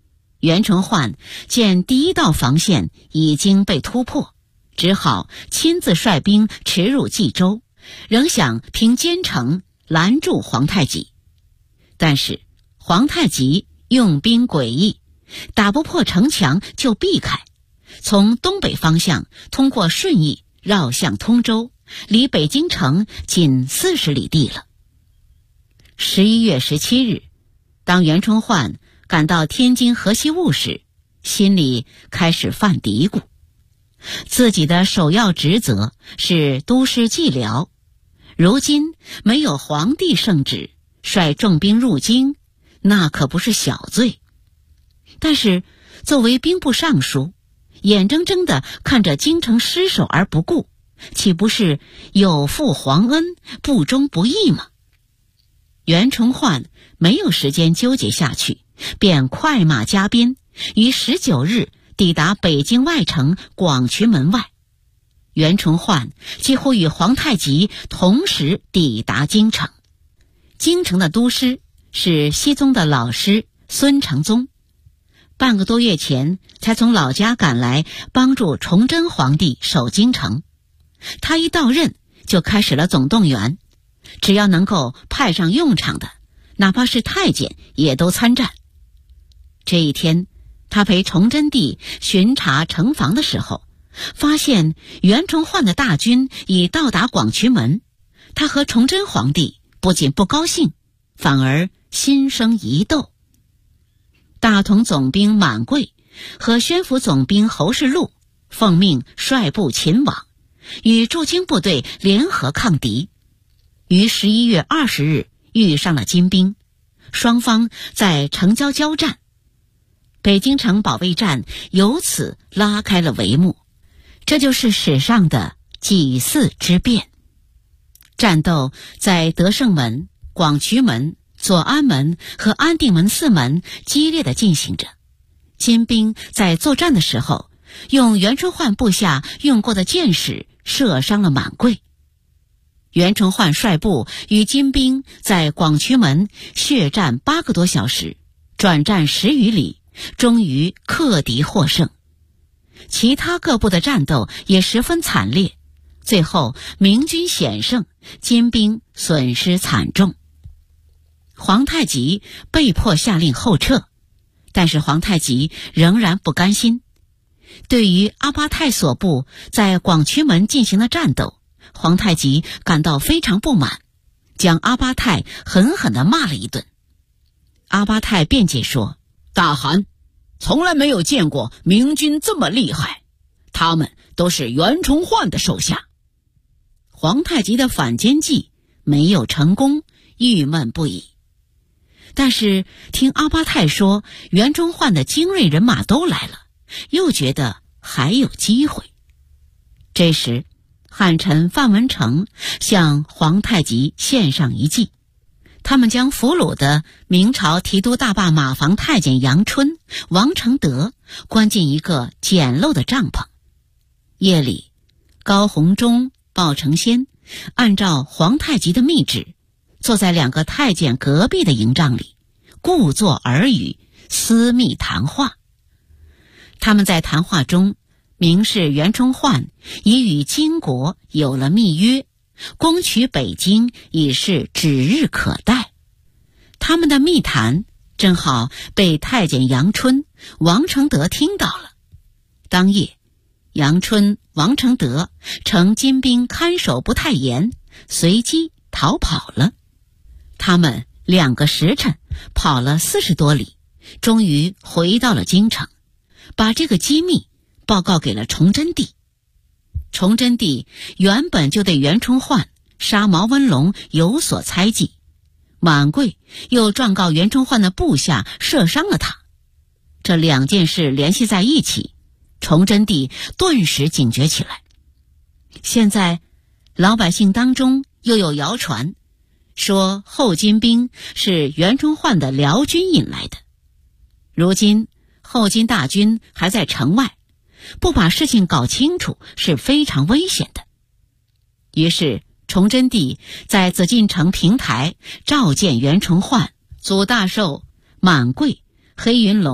袁崇焕见第一道防线已经被突破，只好亲自率兵驰入冀州，仍想凭坚城拦住皇太极。但是皇太极用兵诡异，打不破城墙就避开，从东北方向通过顺义绕向通州，离北京城仅40里地了。11月17日，当袁崇焕赶到天津河西务时，心里开始犯嘀咕，自己的首要职责是督师蓟辽，如今没有皇帝圣旨，率重兵入京，那可不是小罪。但是作为兵部尚书，眼睁睁地看着京城失守而不顾，岂不是有负皇恩，不忠不义吗？袁崇焕没有时间纠结下去，便快马加鞭，于19日抵达北京外城广渠门外。袁崇焕几乎与皇太极同时抵达京城。京城的都师是熹宗的老师孙承宗，半个多月前才从老家赶来帮助崇祯皇帝守京城。他一到任就开始了总动员，只要能够派上用场的，哪怕是太监也都参战。这一天，他陪崇祯帝巡查城防的时候，发现袁崇焕的大军已到达广渠门。他和崇祯皇帝不仅不高兴，反而心生疑窦。大同总兵满贵和宣抚总兵侯世禄奉命率部勤往，与驻京部队联合抗敌，于11月20日遇上了金兵，双方在城郊交战。北京城保卫战由此拉开了帷幕，这就是史上的济4之变。战斗在德胜门、广渠门、左安门和安定门4门激烈地进行着。金兵在作战的时候，用袁崇焕部下用过的箭矢射伤了满贵。袁崇焕率部与金兵在广渠门血战8个多小时，转战10余里，终于克敌获胜。其他各部的战斗也十分惨烈，最后明军险胜，金兵损失惨重。皇太极被迫下令后撤，但是皇太极仍然不甘心。对于阿巴泰所部在广渠门进行的战斗，皇太极感到非常不满，将阿巴泰狠狠地骂了一顿。阿巴泰辩解说，大汗从来没有见过明军这么厉害，他们都是袁崇焕的手下。皇太极的反间计没有成功，郁闷不已。但是听阿巴泰说袁崇焕的精锐人马都来了，又觉得还有机会。这时汉臣范文成向皇太极献上一计，他们将俘虏的明朝提督大坝马房太监杨春、王承德关进一个简陋的帐篷。夜里，高鸿忠、鲍承先按照皇太极的密旨，坐在2个太监隔壁的营帐里，故作耳语，私密谈话。他们在谈话中明示袁崇焕已与金国有了密约，攻取北京已是指日可待。他们的密谈正好被太监杨春、王承德听到了。当夜，杨春、王承德乘金兵看守不太严，随机逃跑了。他们2个时辰跑了40多里，终于回到了京城，把这个机密报告给了崇祯帝。崇祯帝原本就对袁崇焕杀毛文龙有所猜忌，满贵又状告袁崇焕的部下射伤了他，这2件事联系在一起，崇祯帝顿时警觉起来。现在老百姓当中又有谣传，说后金兵是袁崇焕的辽军引来的。如今后金大军还在城外，不把事情搞清楚是非常危险的。于是崇祯帝在紫禁城平台召见袁崇焕、祖大寿、满贵、黑云龙、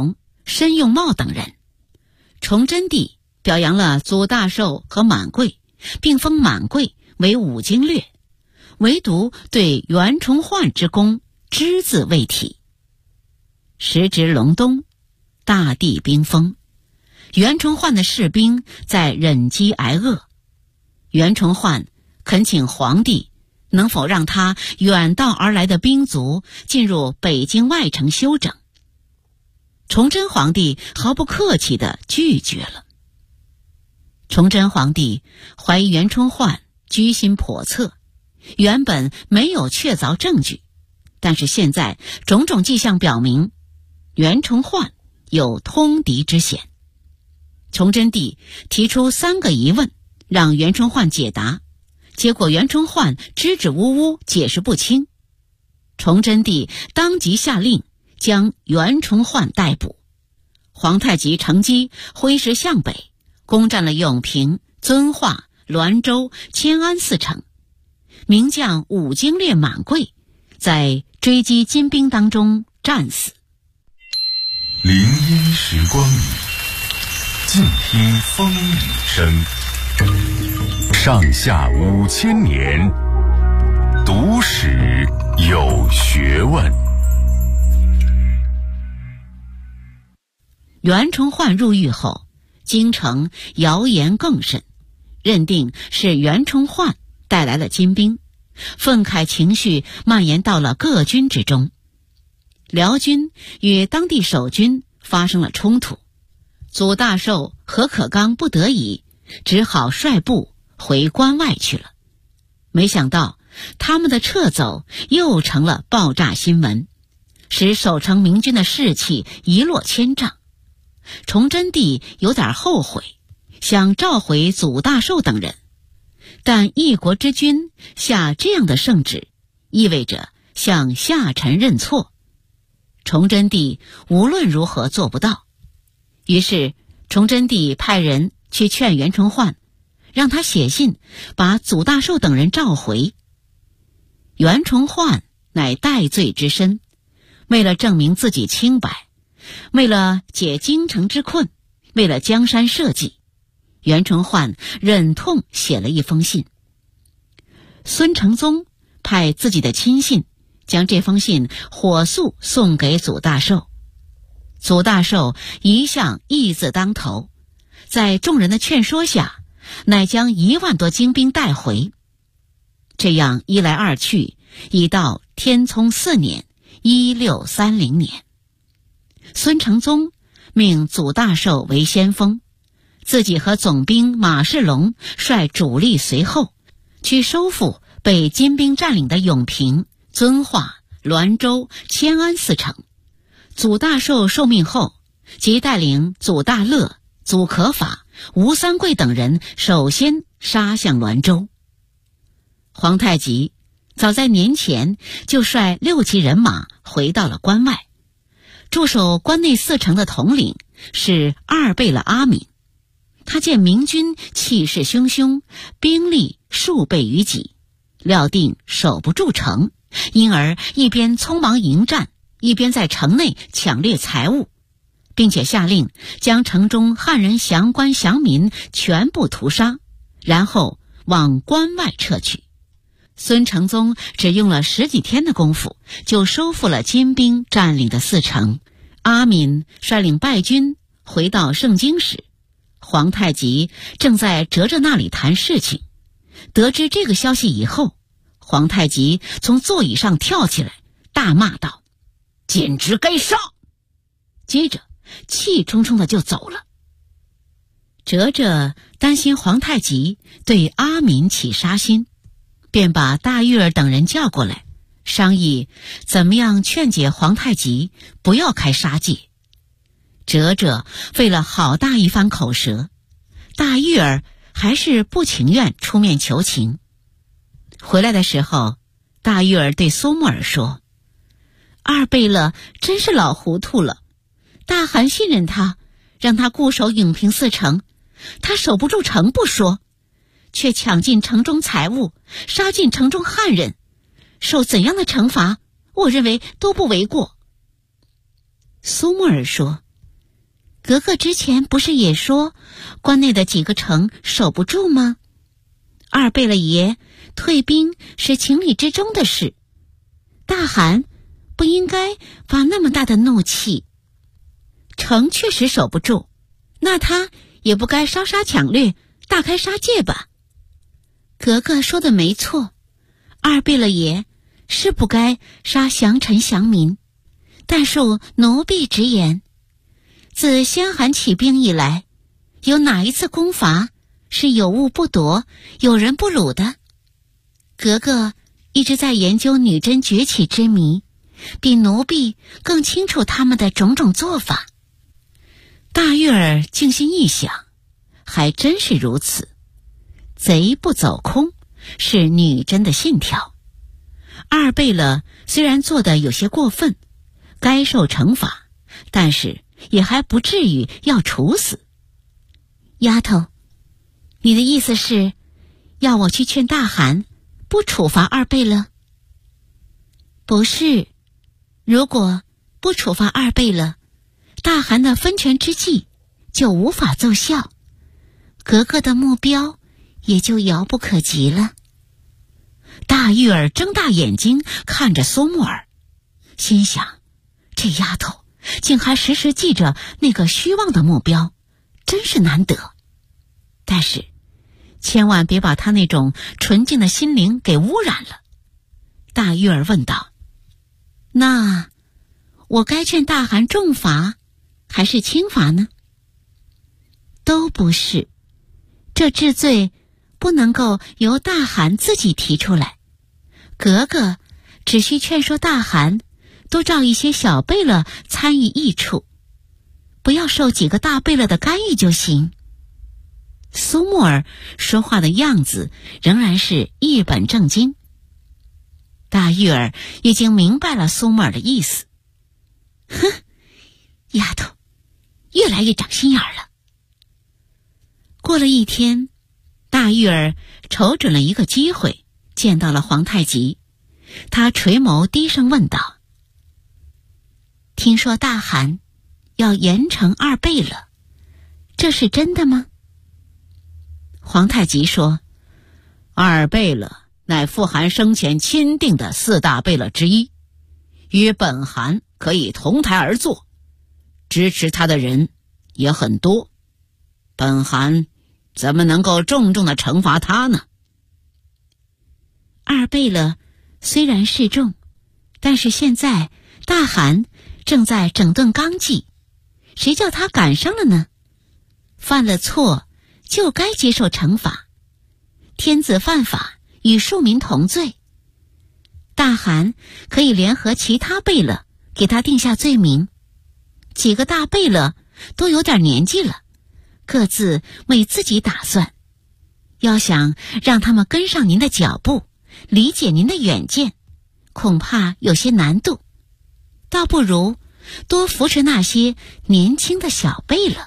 申用茂等人。崇祯帝表扬了祖大寿和满贵，并封满贵为武经略，唯独对袁崇焕之功只字未提。时值隆冬，大地冰封，袁崇焕的士兵在忍饥挨饿。袁崇焕恳请皇帝能否让他远道而来的兵卒进入北京外城休整。崇祯皇帝毫不客气地拒绝了。崇祯皇帝怀疑袁崇焕居心叵测，原本没有确凿证据，但是现在种种迹象表明袁崇焕有通敌之嫌。崇祯帝提出3个疑问让袁崇焕解答，结果袁崇焕支支吾吾，解释不清。崇祯帝当即下令将袁崇焕逮捕。皇太极乘机挥师向北，攻占了永平、遵化、滦州、迁安4城。名将武经略满贵在追击金兵当中战死。 林荫时光里，静听风雨声。上下5000年，读史有学问。 袁崇焕入狱后，京城谣言更甚，认定是袁崇焕带来了金兵，愤慨情绪蔓延到了各军之中。辽军与当地守军发生了冲突，祖大寿、何可刚不得已只好率部回关外去了。没想到他们的撤走又成了爆炸新闻，使守城明军的士气一落千丈。崇祯帝有点后悔，想召回祖大寿等人，但一国之君下这样的圣旨，意味着向下臣认错。崇祯帝无论如何做不到，于是崇祯帝派人去劝袁崇焕，让他写信把祖大寿等人召回。袁崇焕乃戴罪之身，为了证明自己清白，为了解京城之困，为了江山社稷，袁崇焕忍痛写了一封信。孙承宗派自己的亲信将这封信火速送给祖大寿。祖大寿一向义字当头，在众人的劝说下，乃将1万多精兵带回。这样一来二去，已到天聪4年1630年。孙承宗命祖大寿为先锋，自己和总兵马世龙率主力随后，去收复被金兵占领的永平、遵化、滦州、迁安4城。祖大寿受命后，即带领祖大乐、祖可法、吴三桂等人首先杀向滦州。皇太极早在年前就率6骑人马回到了关外。驻守关内4城的统领是二贝勒阿敏，他见明军气势汹汹，兵力数倍于己，料定守不住城，因而一边匆忙迎战，一边在城内抢掠财物，并且下令将城中汉人降官降民全部屠杀，然后往关外撤去。孙承宗只用了10几天的功夫，就收复了金兵占领的4城。阿敏率领败军回到盛京时，皇太极正在哲哲那里谈事情。得知这个消息以后，皇太极从座椅上跳起来，大骂道：“简直该杀！”接着气冲冲的就走了。哲哲担心皇太极对阿敏起杀心，便把大玉儿等人叫过来，商议怎么样劝解皇太极不要开杀戒。哲哲费了好大一番口舌，大玉儿还是不情愿出面求情。回来的时候，大玉儿对苏木尔说：“二贝勒真是老糊涂了，大汗信任他，让他固守永平4城，他守不住城不说，却抢尽城中财物，杀尽城中汉人，受怎样的惩罚，我认为都不为过。”苏木尔说：“ 格格之前不是也说关内的几个城守不住吗？二贝勒爷退兵是情理之中的事，大汗不应该发那么大的怒气。城确实守不住，那他也不该烧杀抢掠，大开杀戒吧。格格说的没错，二贝勒爷是不该杀降臣降民，但恕奴婢直言，自先汗起兵以来，有哪一次攻伐是有物不夺，有人不虏的？格格一直在研究女真崛起之谜，比奴婢更清楚他们的种种做法。大玉儿静心一想，还真是如此。贼不走空是女真的信条。二贝勒虽然做得有些过分，该受惩罚，但是也还不至于要处死。丫头，你的意思是要我去劝大汗不处罚二贝勒？不是，如果不处罚二贝勒，大汗的分权之计就无法奏效，格格的目标也就遥不可及了。大玉儿睁大眼睛看着苏木儿，心想，这丫头竟还时时记着那个虚妄的目标，真是难得。但是千万别把她那种纯净的心灵给污染了。大玉儿问道，那我该劝大汗重罚还是轻罚呢？都不是，这治罪不能够由大汗自己提出来，格格只需劝说大汗多召一些小贝勒参与议处，不要受几个大贝勒的干预就行。苏木儿说话的样子仍然是一本正经。大玉儿已经明白了苏木儿的意思。哼，丫头越来越长心眼了。过了一天，大玉儿瞅准了一个机会，见到了皇太极。他垂眸低声问道，听说大汗要严惩二贝勒，这是真的吗？皇太极说，二贝勒乃父汗生前钦定的4大贝勒之一，与本汗可以同台而坐，支持他的人也很多，本汗怎么能够重重的惩罚他呢？二贝勒虽然示众，但是现在大汗正在整顿纲纪，谁叫他赶上了呢？犯了错就该接受惩罚，天子犯法与庶民同罪。大汗可以联合其他贝勒给他定下罪名，几个大贝勒都有点年纪了，各自为自己打算，要想让他们跟上您的脚步，理解您的远见，恐怕有些难度，倒不如多扶持那些年轻的小贝勒。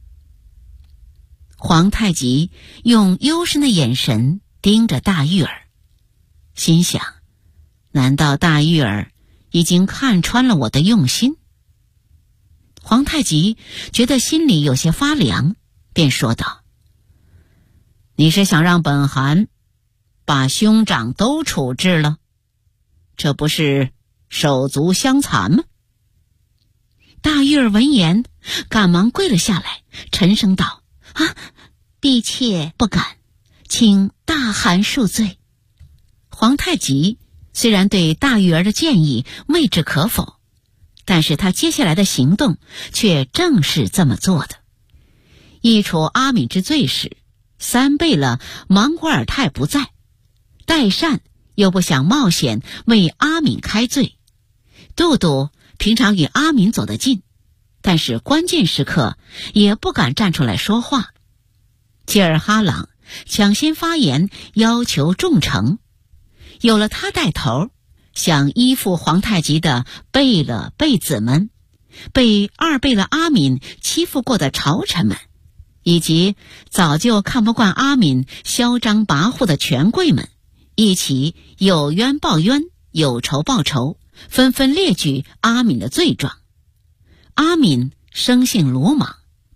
皇太极用幽深的眼神盯着大玉儿，心想，难道大玉儿已经看穿了我的用心？皇太极觉得心里有些发凉，便说道，你是想让本汗把兄长都处置了？这不是手足相残吗？大玉儿闻言赶忙跪了下来，沉声道，婢妾不敢，请大汗恕罪。皇太极虽然对大玉儿的建议未置可否，但是他接下来的行动却正是这么做的。一处阿敏之罪时，3贝勒莽古尔泰不在，代善又不想冒险为阿敏开罪，都督平常与阿敏走得近，但是关键时刻也不敢站出来说话。吉尔哈朗抢先发言，要求重惩。有了他带头，想依附皇太极的贝勒贝子们，被二贝勒阿敏欺负过的朝臣们，以及早就看不惯阿敏嚣张跋扈的权贵们，一起有冤报冤，有仇报仇，纷纷列举阿敏的罪状。阿敏生性鲁莽，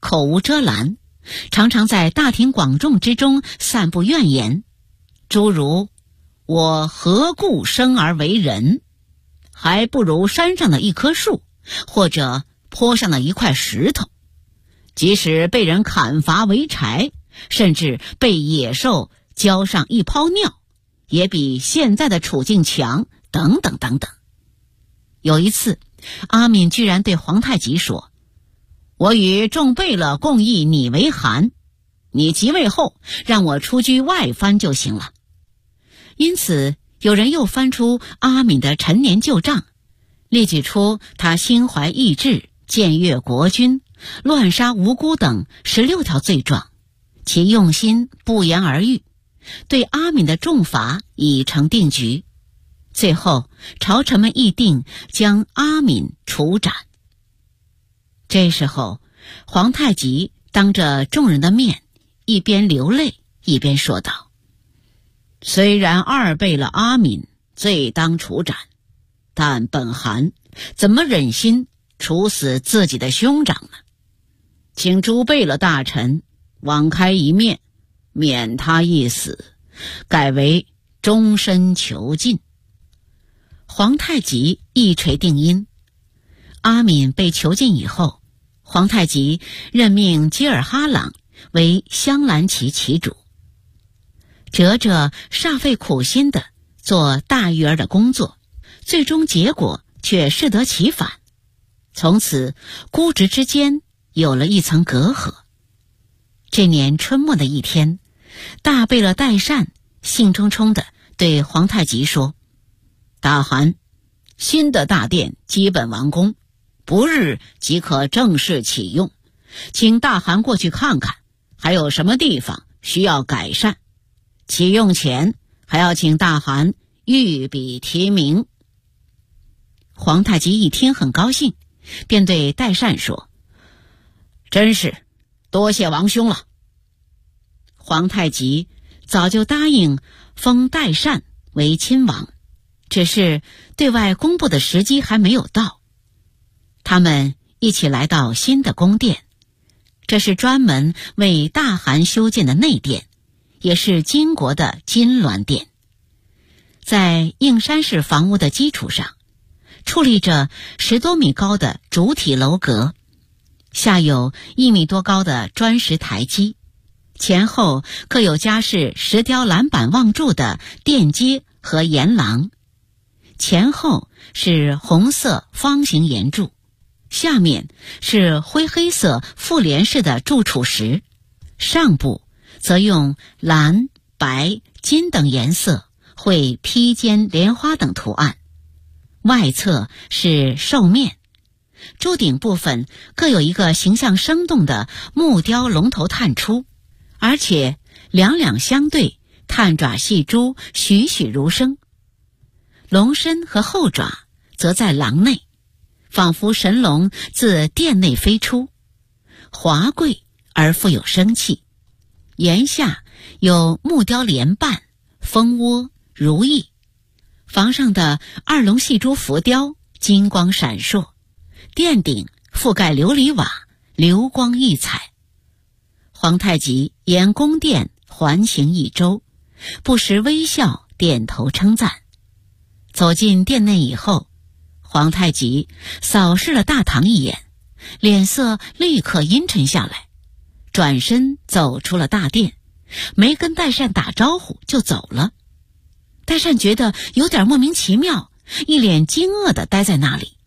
口无遮拦，常常在大庭广众之中散布怨言，诸如我何故生而为人，还不如山上的一棵树，或者坡上的一块石头，即使被人砍伐为柴，甚至被野兽浇上一泡尿，也比现在的处境强，等等等等。有一次，阿敏居然对皇太极说，我与众贝勒共议你为汗，你即位后让我出居外藩就行了。因此有人又翻出阿敏的陈年旧账，列举出他心怀异志，僭越国君，乱杀无辜等16条罪状，其用心不言而喻，对阿敏的重罚已成定局。最后朝臣们议定将阿敏处斩。这时候皇太极当着众人的面，一边流泪一边说道，虽然二贝勒阿敏罪当处斩，但本汗怎么忍心处死自己的兄长呢？请诸贝勒大臣网开一面，免他一死，改为终身囚禁。皇太极一锤定音。阿敏被囚禁以后，皇太极任命吉尔哈朗为镶蓝旗旗主。哲哲煞费苦心地做大玉儿的工作，最终结果却适得其反，从此姑侄之间有了一层隔阂。这年春末的一天，大贝勒代善兴冲冲地对皇太极说，大汗，新的大殿基本完工，不日即可正式启用，请大汗过去看看，还有什么地方需要改善。启用前还要请大汗御笔题名。皇太极一听很高兴，便对代善说，真是多谢王兄了。皇太极早就答应封代善为亲王，只是对外公布的时机还没有到。他们一起来到新的宫殿，这是专门为大汗修建的内殿，也是金国的金銮殿。在应山式房屋的基础上，矗立着10多米高的主体楼阁，下有1米多高的砖石台基，前后各有加饰石雕栏板望柱的殿阶和檐廊，前后是红色方形檐柱，下面是灰黑色复联式的柱础石，上部则用蓝、白、金等颜色绘披肩、莲花等图案，外侧是兽面，柱顶部分各有一个形象生动的木雕龙头探出，而且两两相对，探爪细珠栩栩如生。龙身和后爪则在廊内，仿佛神龙自殿内飞出，华贵而富有生气。檐下有木雕莲瓣、蜂窝、如意，房上的2龙细珠浮雕金光闪烁，殿顶覆盖琉璃瓦，流光溢彩。皇太极沿宫殿环行一周，不时微笑点头称赞。走进殿内以后，皇太极扫视了大堂一眼，脸色立刻阴沉下来，转身走出了大殿，没跟代善打招呼就走了。代善觉得有点莫名其妙，一脸惊愕地待在那里。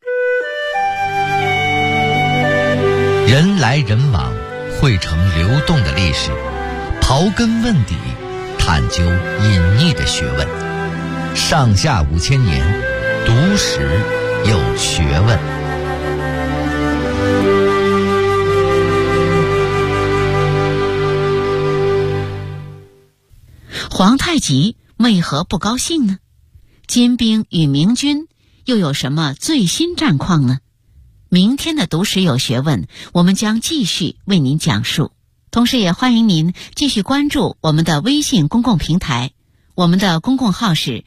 人来人往，汇成流动的历史，刨根问底，探究隐匿的学问，上下5000年，读史有学问。 皇太极为何不高兴呢？金兵与明军又有什么最新战况呢？明天的读史有学问，我们将继续为您讲述。同时也欢迎您继续关注我们的微信公共平台，我们的公共号是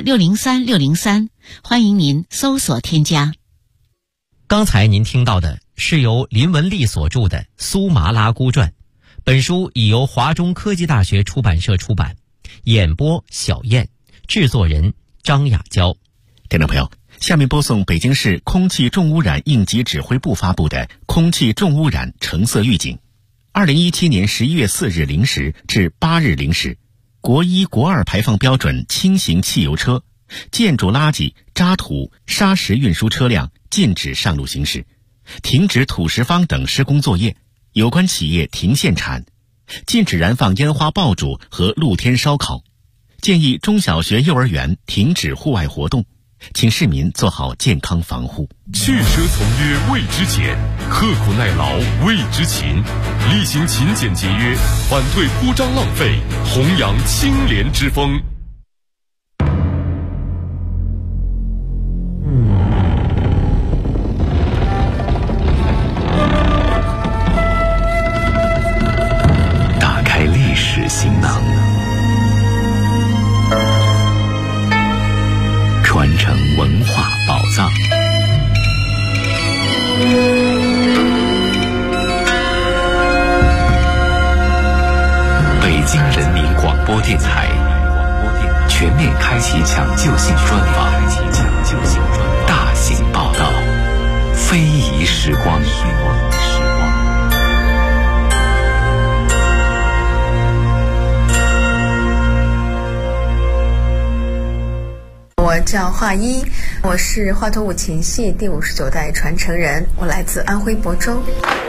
DS603603，欢迎您搜索添加。 刚才您听到的是由林文丽所著的《苏麻拉姑传》，本书已由华中科技大学出版社出版。演播小燕，制作人张雅娇。 听众朋友，下面播送北京市空气重污染应急指挥部发布的空气重污染橙色预警。2017年11月4日0时至8日0时，国1、国2排放标准轻型汽油车、建筑垃圾、渣土、砂石运输车辆禁止上路行驶，停止土石方等施工作业，有关企业停限产，禁止燃放烟花爆竹和露天烧烤，建议中小学、幼儿园停止户外活动，请市民做好健康防护。 汽车从约为之俭，刻苦耐劳为之勤，厉行勤俭节约，反对铺张浪费，弘扬清廉之风。 打开历史行囊，传承文化宝藏。北京人民广播电台全面开启抢救性专访，大型报道，非遗时光。 我叫华一，我是华佗五禽戏第59代传承人，我来自安徽亳州。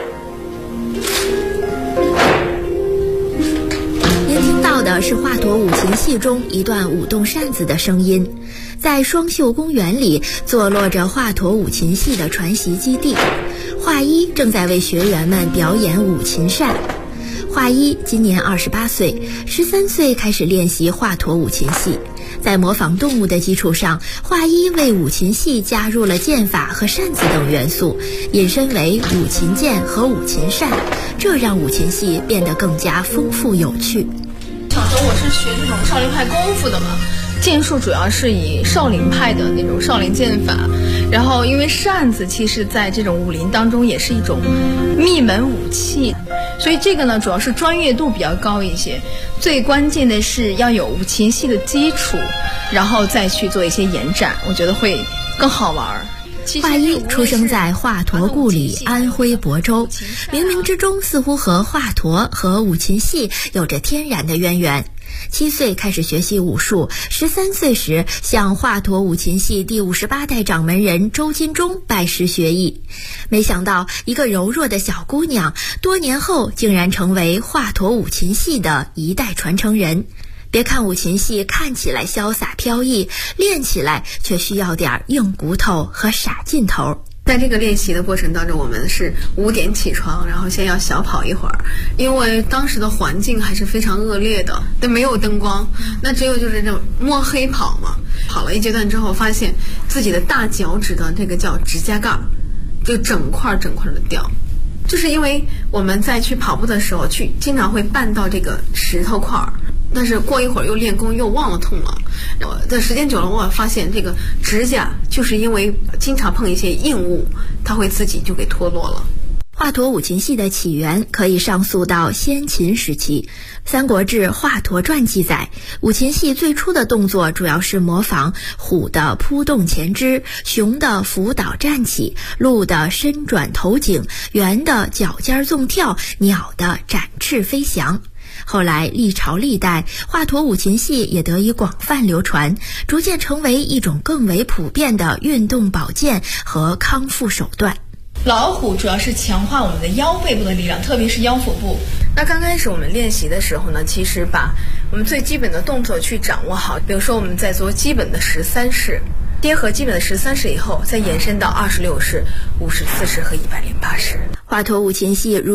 您听到的是华佗五禽戏中一段舞动扇子的声音。在双秀公园里坐落着华佗五禽戏的传习基地，华一正在为学员们表演五禽扇。华一今年28岁，13岁开始练习华佗五禽戏。在模仿动物的基础上，华一为五禽戏加入了剑法和扇子等元素，引申为五禽剑和五禽扇，这让五禽戏变得更加丰富有趣。 小时候我是学这种少林派功夫的嘛，剑术主要是以少林派的那种少林剑法，然后因为扇子其实在这种武林当中也是一种秘门武器，所以这个呢主要是专业度比较高一些，最关键的是要有五禽戏的基础，然后再去做一些延展，我觉得会更好玩。 华一出生在华佗故里安徽亳州，冥冥之中似乎和华佗和五禽戏有着天然的渊源。7岁开始学习武术，13岁时向华佗五禽戏第58代掌门人周金忠拜师学艺。没想到一个柔弱的小姑娘，多年后竟然成为华佗五禽戏的一代传承人。别看五禽戏看起来潇洒飘逸，练起来却需要点硬骨头和傻劲头。 在这个练习的过程当中，我们是5点起床，然后先要小跑一会儿，因为当时的环境还是非常恶劣的，都没有灯光，那只有就是这种摸黑跑嘛。跑了一阶段之后，发现自己的大脚趾的这个叫指甲盖就整块的掉，就是因为我们在去跑步的时候经常会绊到这个石头块，但是过一会儿又练功又忘了痛了，然后在时间久了，我发现这个指甲就是因为经常碰一些硬物，它会自己就给脱落了。 华佗五禽戏的起源可以上溯到先秦时期，《三国志·华佗传》记载，五禽戏最初的动作主要是模仿虎的扑动前肢，熊的伏倒站起，鹿的伸转头颈，猿的脚尖纵跳，鸟的展翅飞翔。后来历朝历代，华佗五禽戏也得以广泛流传，逐渐成为一种更为普遍的运动保健和康复手段。 老虎主要是强化我们的腰背部的力量，特别是腰腹部。 那刚开始我们练习的时候呢，其实把我们最基本的动作去掌握好，比如说我们在做基本的13式，结合基本的13式以后，再延伸到26式、54式和108式。 华佗五禽戏如